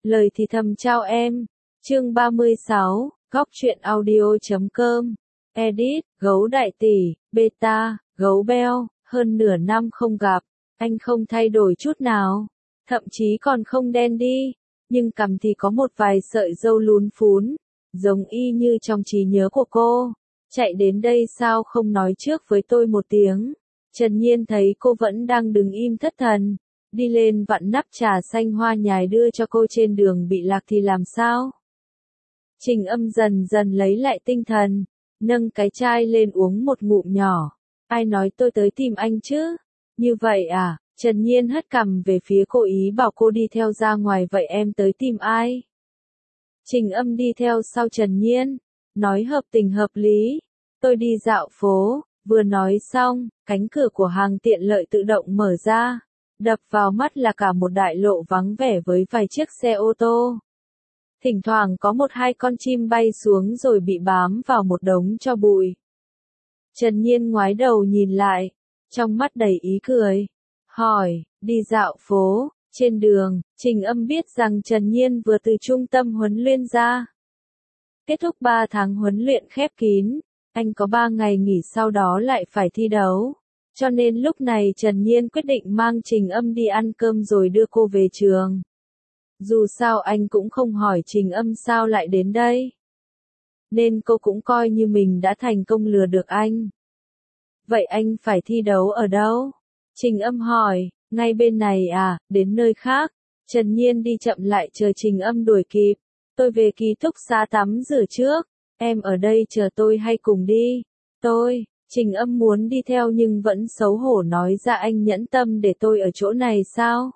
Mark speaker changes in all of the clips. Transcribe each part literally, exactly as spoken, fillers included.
Speaker 1: Lời thì thầm chào em. Chương ba mươi sáu, góc truyện audio chấm com. Edit, gấu đại tỷ, beta, gấu beo, hơn nửa năm không gặp, anh không thay đổi chút nào, thậm chí còn không đen đi, nhưng cằm thì có một vài sợi râu lún phún, giống y như trong trí nhớ của cô. Chạy đến đây sao không nói trước với tôi một tiếng? Trần Nhiên thấy cô vẫn đang đứng im thất thần, đi lên vặn nắp trà xanh hoa nhài đưa cho cô trên đường bị lạc thì làm sao? Trình Âm dần dần lấy lại tinh thần, nâng cái chai lên uống một ngụm nhỏ. Ai nói tôi tới tìm anh chứ? Như vậy à? Trần Nhiên hất cằm về phía cô, ý bảo cô đi theo ra ngoài. Vậy em tới tìm ai? Trình Âm đi theo sau Trần Nhiên, nói hợp tình hợp lý. Tôi đi dạo phố. Vừa nói xong, cánh cửa của hàng tiện lợi tự động mở ra. Đập vào mắt là cả một đại lộ vắng vẻ với vài chiếc xe ô tô. Thỉnh thoảng có một hai con chim bay xuống rồi bị bám vào một đống tro bụi. Trần Nhiên ngoái đầu nhìn lại, trong mắt đầy ý cười. Hỏi, đi dạo phố, trên đường, Trình Âm biết rằng Trần Nhiên vừa từ trung tâm huấn luyện ra. Kết thúc ba tháng huấn luyện khép kín, anh có ba ngày nghỉ sau đó lại phải thi đấu. Cho nên lúc này Trần Nhiên quyết định mang Trình Âm đi ăn cơm rồi đưa cô về trường. Dù sao anh cũng không hỏi Trình Âm sao lại đến đây. Nên cô cũng coi như mình đã thành công lừa được anh. Vậy anh phải thi đấu ở đâu? Trình Âm hỏi, ngay bên này à, đến nơi khác. Trần Nhiên đi chậm lại chờ Trình Âm đuổi kịp. Tôi về ký túc xá tắm rửa trước. Em ở đây chờ tôi hay cùng đi? Tôi, Trình Âm muốn đi theo nhưng vẫn xấu hổ nói ra, anh nhẫn tâm để tôi ở chỗ này sao?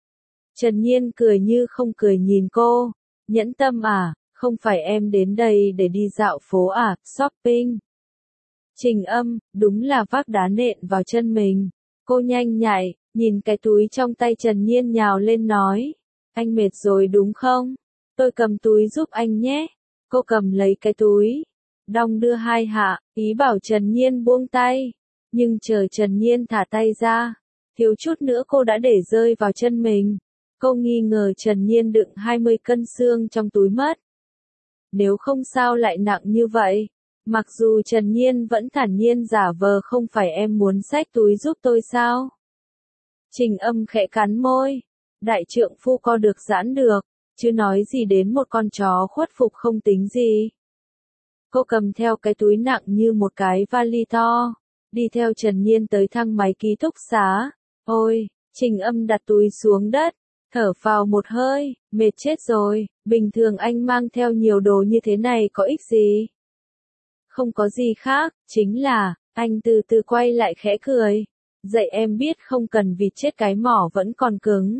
Speaker 1: Trần Nhiên cười như không cười nhìn cô. Nhẫn tâm à, không phải em đến đây để đi dạo phố à, shopping. Trình Âm, đúng là vác đá nện vào chân mình. Cô nhanh nhạy, nhìn cái túi trong tay Trần Nhiên nhào lên nói. Anh mệt rồi đúng không? Tôi cầm túi giúp anh nhé. Cô cầm lấy cái túi. Đong đưa hai hạ, ý bảo Trần Nhiên buông tay. Nhưng chờ Trần Nhiên thả tay ra, thiếu chút nữa cô đã để rơi vào chân mình. Cô nghi ngờ Trần Nhiên đựng hai mươi cân xương trong túi mất. Nếu không sao lại nặng như vậy? Mặc dù Trần Nhiên vẫn thản nhiên giả vờ, không phải em muốn xách túi giúp tôi sao? Trình Âm khẽ cắn môi. Đại trượng phu co được giãn được, chứ nói gì đến một con chó khuất phục không tính gì. Cô cầm theo cái túi nặng như một cái vali to, đi theo Trần Nhiên tới thang máy ký túc xá. Ôi, Trình Âm đặt túi xuống đất, thở phào một hơi, mệt chết rồi, bình thường anh mang theo nhiều đồ như thế này có ích gì? Không có gì khác, chính là, anh từ từ quay lại khẽ cười. Dạy em biết không cần vịt chết cái mỏ vẫn còn cứng.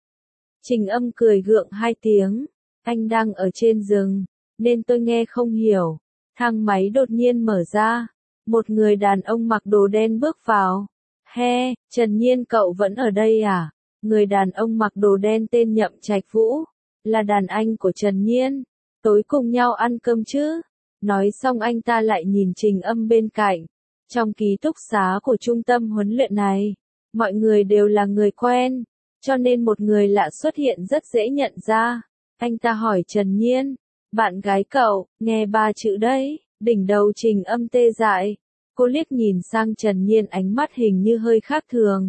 Speaker 1: Trình Âm cười gượng hai tiếng. Anh đang ở trên rừng, nên tôi nghe không hiểu. Thang máy đột nhiên mở ra. Một người đàn ông mặc đồ đen bước vào. He, Trần Nhiên cậu vẫn ở đây à? Người đàn ông mặc đồ đen tên Nhậm Trạch Vũ. Là đàn anh của Trần Nhiên. Tối cùng nhau ăn cơm chứ? Nói xong anh ta lại nhìn Trình Âm bên cạnh. Trong ký túc xá của trung tâm huấn luyện này, mọi người đều là người quen. Cho nên một người lạ xuất hiện rất dễ nhận ra. Anh ta hỏi Trần Nhiên, bạn gái cậu, nghe ba chữ đấy. Đỉnh đầu Trình Âm tê dại. Cô liếc nhìn sang Trần Nhiên, ánh mắt hình như hơi khác thường.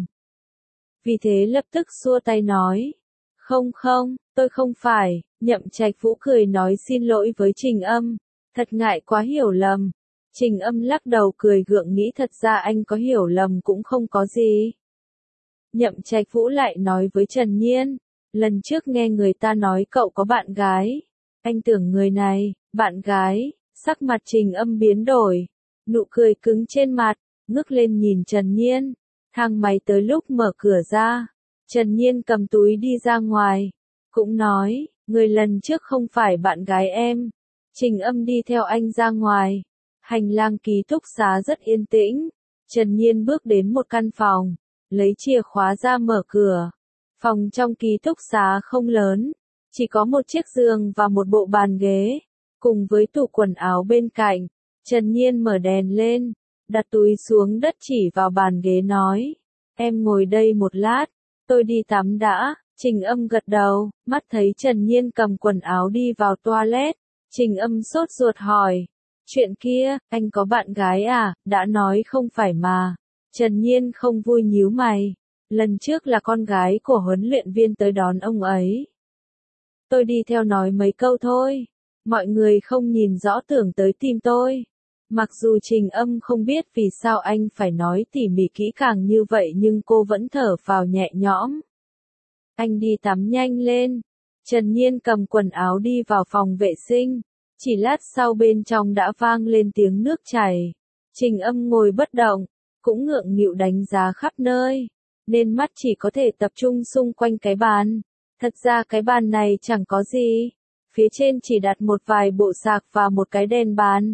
Speaker 1: Vì thế lập tức xua tay nói. Không không, tôi không phải. Nhậm Trạch Vũ cười nói xin lỗi với Trình Âm. Thật ngại quá hiểu lầm. Trình Âm lắc đầu cười gượng, nghĩ thật ra anh có hiểu lầm cũng không có gì. Nhậm Trạch Vũ lại nói với Trần Nhiên, lần trước nghe người ta nói cậu có bạn gái. Anh tưởng người này, bạn gái. Sắc mặt Trình Âm biến đổi, nụ cười cứng trên mặt, ngước lên nhìn Trần Nhiên. Thang máy tới lúc mở cửa ra, Trần Nhiên cầm túi đi ra ngoài, cũng nói, người lần trước không phải bạn gái em. Trình Âm đi theo anh ra ngoài. Hành lang ký túc xá rất yên tĩnh. Trần Nhiên bước đến một căn phòng, lấy chìa khóa ra mở cửa. Phòng trong ký túc xá không lớn, chỉ có một chiếc giường và một bộ bàn ghế, cùng với tủ quần áo bên cạnh. Trần Nhiên mở đèn lên, đặt túi xuống đất chỉ vào bàn ghế nói, em ngồi đây một lát, tôi đi tắm đã. Trình Âm gật đầu, mắt thấy Trần Nhiên cầm quần áo đi vào toilet. Trình Âm sốt ruột hỏi. Chuyện kia, anh có bạn gái à, đã nói không phải mà. Trần Nhiên không vui nhíu mày. Lần trước là con gái của huấn luyện viên tới đón ông ấy. Tôi đi theo nói mấy câu thôi. Mọi người không nhìn rõ tưởng tới tìm tôi. Mặc dù Trình Âm không biết vì sao anh phải nói tỉ mỉ kỹ càng như vậy nhưng cô vẫn thở phào nhẹ nhõm. Anh đi tắm nhanh lên. Trần Nhiên cầm quần áo đi vào phòng vệ sinh. Chỉ lát sau bên trong đã vang lên tiếng nước chảy. Trình Âm ngồi bất động, cũng ngượng nghịu đánh giá khắp nơi, nên mắt chỉ có thể tập trung xung quanh cái bàn. Thật ra cái bàn này chẳng có gì. Phía trên chỉ đặt một vài bộ sạc và một cái đèn bàn.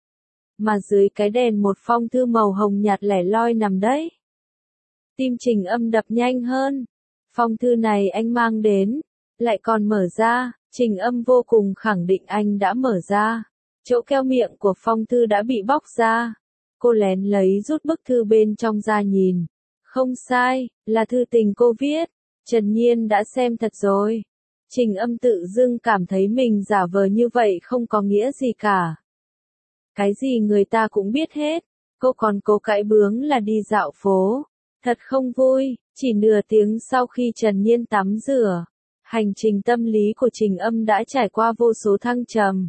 Speaker 1: Mà dưới cái đèn một phong thư màu hồng nhạt lẻ loi nằm đấy. Tim Trình Âm đập nhanh hơn. Phong thư này anh mang đến, lại còn mở ra. Trình Âm vô cùng khẳng định anh đã mở ra. Chỗ keo miệng của phong thư đã bị bóc ra. Cô lén lấy rút bức thư bên trong ra nhìn. Không sai, là thư tình cô viết. Trần Nhiên đã xem thật rồi. Trình Âm tự dưng cảm thấy mình giả vờ như vậy không có nghĩa gì cả. Cái gì người ta cũng biết hết. Cô còn cố cãi bướng là đi dạo phố. Thật không vui. Chỉ nửa tiếng sau khi Trần Nhiên tắm rửa, hành trình tâm lý của Trình Âm đã trải qua vô số thăng trầm.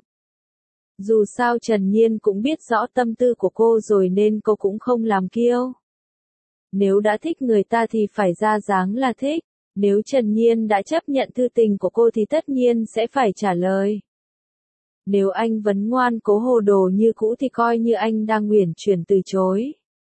Speaker 1: Dù sao Trần Nhiên cũng biết rõ tâm tư của cô rồi nên cô cũng không làm kiêu. Nếu đã thích người ta thì phải ra dáng là thích. Nếu Trần Nhiên đã chấp nhận thư tình của cô thì tất nhiên sẽ phải trả lời. Nếu anh vẫn ngoan cố hồ đồ như cũ thì coi như anh đang uyển chuyển từ chối.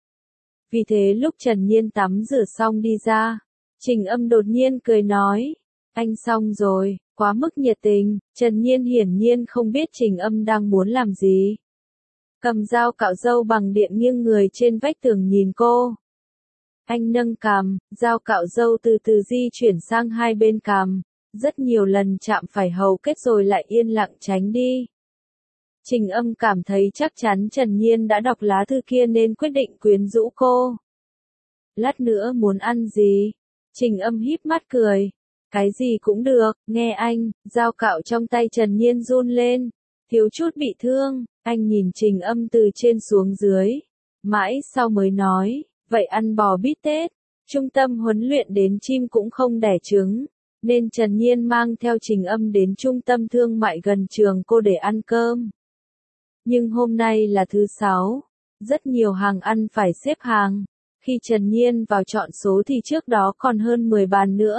Speaker 1: Vì thế lúc Trần Nhiên tắm rửa xong đi ra, Trình Âm đột nhiên cười nói. Anh xong rồi, quá mức nhiệt tình. Trần Nhiên hiển nhiên không biết Trình Âm đang muốn làm gì. Cầm dao cạo râu bằng điện nghiêng người trên vách tường nhìn cô. Anh nâng cằm, dao cạo râu từ từ di chuyển sang hai bên cằm. Rất nhiều lần chạm phải hầu kết rồi lại yên lặng tránh đi. Trình Âm cảm thấy chắc chắn Trần Nhiên đã đọc lá thư kia nên quyết định quyến rũ cô. Lát nữa muốn ăn gì? Trình Âm híp mắt cười. Cái gì cũng được, nghe anh. Dao cạo trong tay Trần Nhiên run lên. Thiếu chút bị thương. Anh nhìn Trình Âm từ trên xuống dưới. Mãi sau mới nói. Vậy ăn bò bít tết. Trung tâm huấn luyện đến chim cũng không đẻ trứng. Nên Trần Nhiên mang theo Trình Âm đến trung tâm thương mại gần trường cô để ăn cơm. Nhưng hôm nay là thứ sáu. Rất nhiều hàng ăn phải xếp hàng. Khi Trần Nhiên vào chọn số thì trước đó còn hơn mười bàn nữa.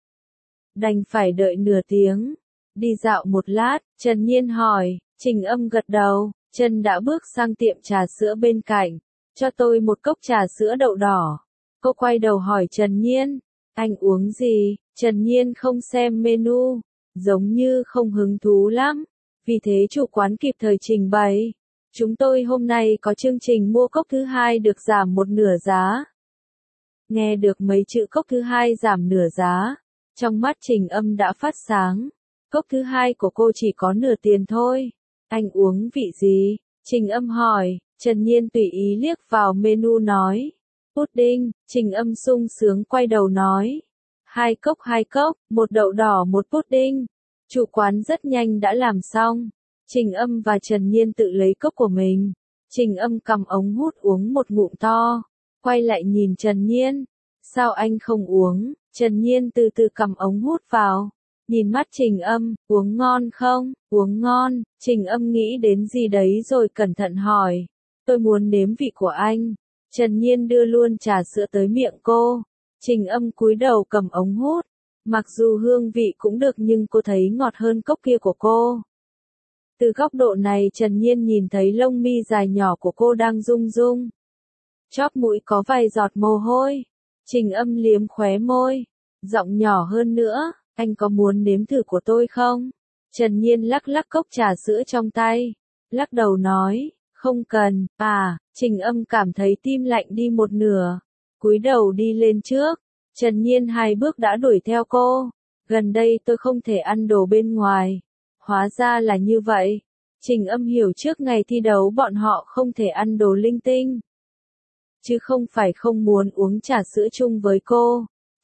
Speaker 1: Đành phải đợi nửa tiếng. Đi dạo một lát, Trần Nhiên hỏi. Trình Âm gật đầu. Trần đã bước sang tiệm trà sữa bên cạnh. Cho tôi một cốc trà sữa đậu đỏ. Cô quay đầu hỏi Trần Nhiên. Anh uống gì? Trần Nhiên không xem menu. Giống như không hứng thú lắm. Vì thế chủ quán kịp thời trình bày. Chúng tôi hôm nay có chương trình mua cốc thứ hai được giảm một nửa giá. Nghe được mấy chữ cốc thứ hai giảm nửa giá. Trong mắt Trình Âm đã phát sáng. Cốc thứ hai của cô chỉ có nửa tiền thôi. Anh uống vị gì? Trình Âm hỏi. Trần Nhiên tùy ý liếc vào menu nói. Pudding. Trình Âm sung sướng quay đầu nói. Hai cốc hai cốc, một đậu đỏ một pudding. Chủ quán rất nhanh đã làm xong. Trình Âm và Trần Nhiên tự lấy cốc của mình. Trình Âm cầm ống hút uống một ngụm to. Quay lại nhìn Trần Nhiên. Sao anh không uống? Trần Nhiên từ từ cầm ống hút vào. Nhìn mắt Trình Âm, uống ngon không? Uống ngon. Trình Âm nghĩ đến gì đấy rồi cẩn thận hỏi. Tôi muốn nếm vị của anh. Trần Nhiên đưa luôn trà sữa tới miệng cô. Trình Âm cúi đầu cầm ống hút. Mặc dù hương vị cũng được nhưng cô thấy ngọt hơn cốc kia của cô. Từ góc độ này Trần Nhiên nhìn thấy lông mi dài nhỏ của cô đang rung rung. Chóp mũi có vài giọt mồ hôi. Trình Âm liếm khóe môi. Giọng nhỏ hơn nữa, anh có muốn nếm thử của tôi không? Trần Nhiên lắc lắc cốc trà sữa trong tay. Lắc đầu nói, không cần, à, Trình Âm cảm thấy tim lạnh đi một nửa. Cúi đầu đi lên trước. Trần Nhiên hai bước đã đuổi theo cô. Gần đây tôi không thể ăn đồ bên ngoài. Hóa ra là như vậy. Trình Âm hiểu trước ngày thi đấu bọn họ không thể ăn đồ linh tinh. Chứ không phải không muốn uống trà sữa chung với cô.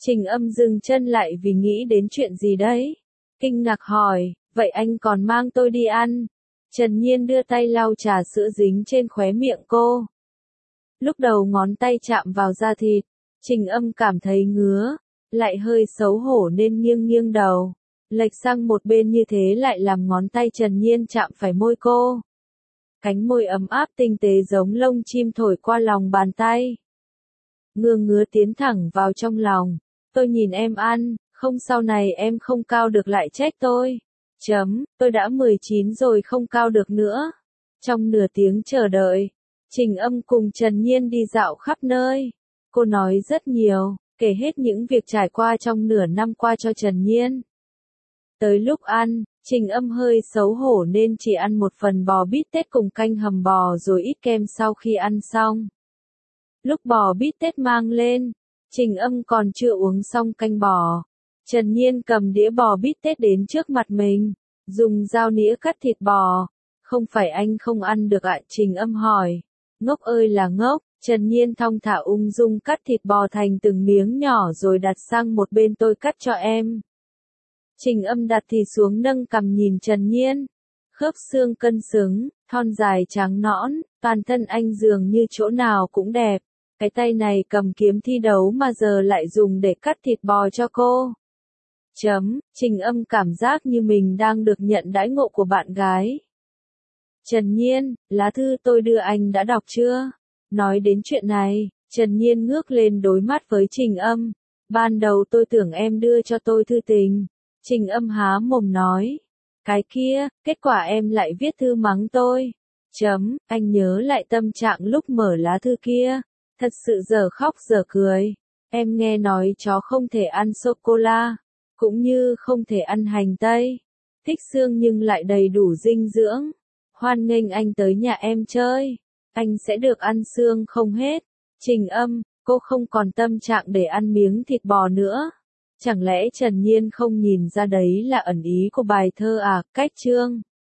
Speaker 1: Trình Âm dừng chân lại vì nghĩ đến chuyện gì đấy. Kinh ngạc hỏi, vậy anh còn mang tôi đi ăn? Trần Nhiên đưa tay lau trà sữa dính trên khóe miệng cô. Lúc đầu ngón tay chạm vào da thịt, Trình Âm cảm thấy ngứa, lại hơi xấu hổ nên nghiêng nghiêng đầu. Lệch sang một bên như thế lại làm ngón tay Trần Nhiên chạm phải môi cô. Cánh môi ấm áp tinh tế giống lông chim thổi qua lòng bàn tay. Ngứa ngứa tiến thẳng vào trong lòng. Tôi nhìn em ăn, không sau này em không cao được lại trách tôi. Chấm, tôi đã mười chín rồi không cao được nữa. Trong nửa tiếng chờ đợi, Trình Âm cùng Trần Nhiên đi dạo khắp nơi. Cô nói rất nhiều, kể hết những việc trải qua trong nửa năm qua cho Trần Nhiên. Tới lúc ăn, Trình Âm hơi xấu hổ nên chỉ ăn một phần bò bít tết cùng canh hầm bò rồi ít kem sau khi ăn xong. Lúc bò bít tết mang lên, Trình Âm còn chưa uống xong canh bò. Trần Nhiên cầm đĩa bò bít tết đến trước mặt mình, dùng dao nĩa cắt thịt bò. Không phải anh không ăn được ạ? Trình Âm hỏi. Ngốc ơi là ngốc, Trần Nhiên thong thả ung dung cắt thịt bò thành từng miếng nhỏ rồi đặt sang một bên, tôi cắt cho em. Trình Âm đặt thịt xuống nâng cằm nhìn Trần Nhiên. Khớp xương cân xứng, thon dài trắng nõn, toàn thân anh dường như chỗ nào cũng đẹp. Cái tay này cầm kiếm thi đấu mà giờ lại dùng để cắt thịt bò cho cô. Chấm, Trình Âm cảm giác như mình đang được nhận đãi ngộ của bạn gái. Trần Nhiên, lá thư tôi đưa anh đã đọc chưa? Nói đến chuyện này, Trần Nhiên ngước lên đối mắt với Trình Âm. Ban đầu tôi tưởng em đưa cho tôi thư tình. Trình Âm há mồm nói. Cái kia, kết quả em lại viết thư mắng tôi. Chấm, anh nhớ lại tâm trạng lúc mở lá thư kia. Thật sự giờ khóc giờ cười. Em nghe nói chó không thể ăn sô-cô-la, cũng như không thể ăn hành tây. Thích xương nhưng lại đầy đủ dinh dưỡng. Hoan nghênh anh tới nhà em chơi. Anh sẽ được ăn xương không hết. Trình Âm, cô không còn tâm trạng để ăn miếng thịt bò nữa. Chẳng lẽ Trần Nhiên không nhìn ra đấy là ẩn ý của bài thơ à? Cách chương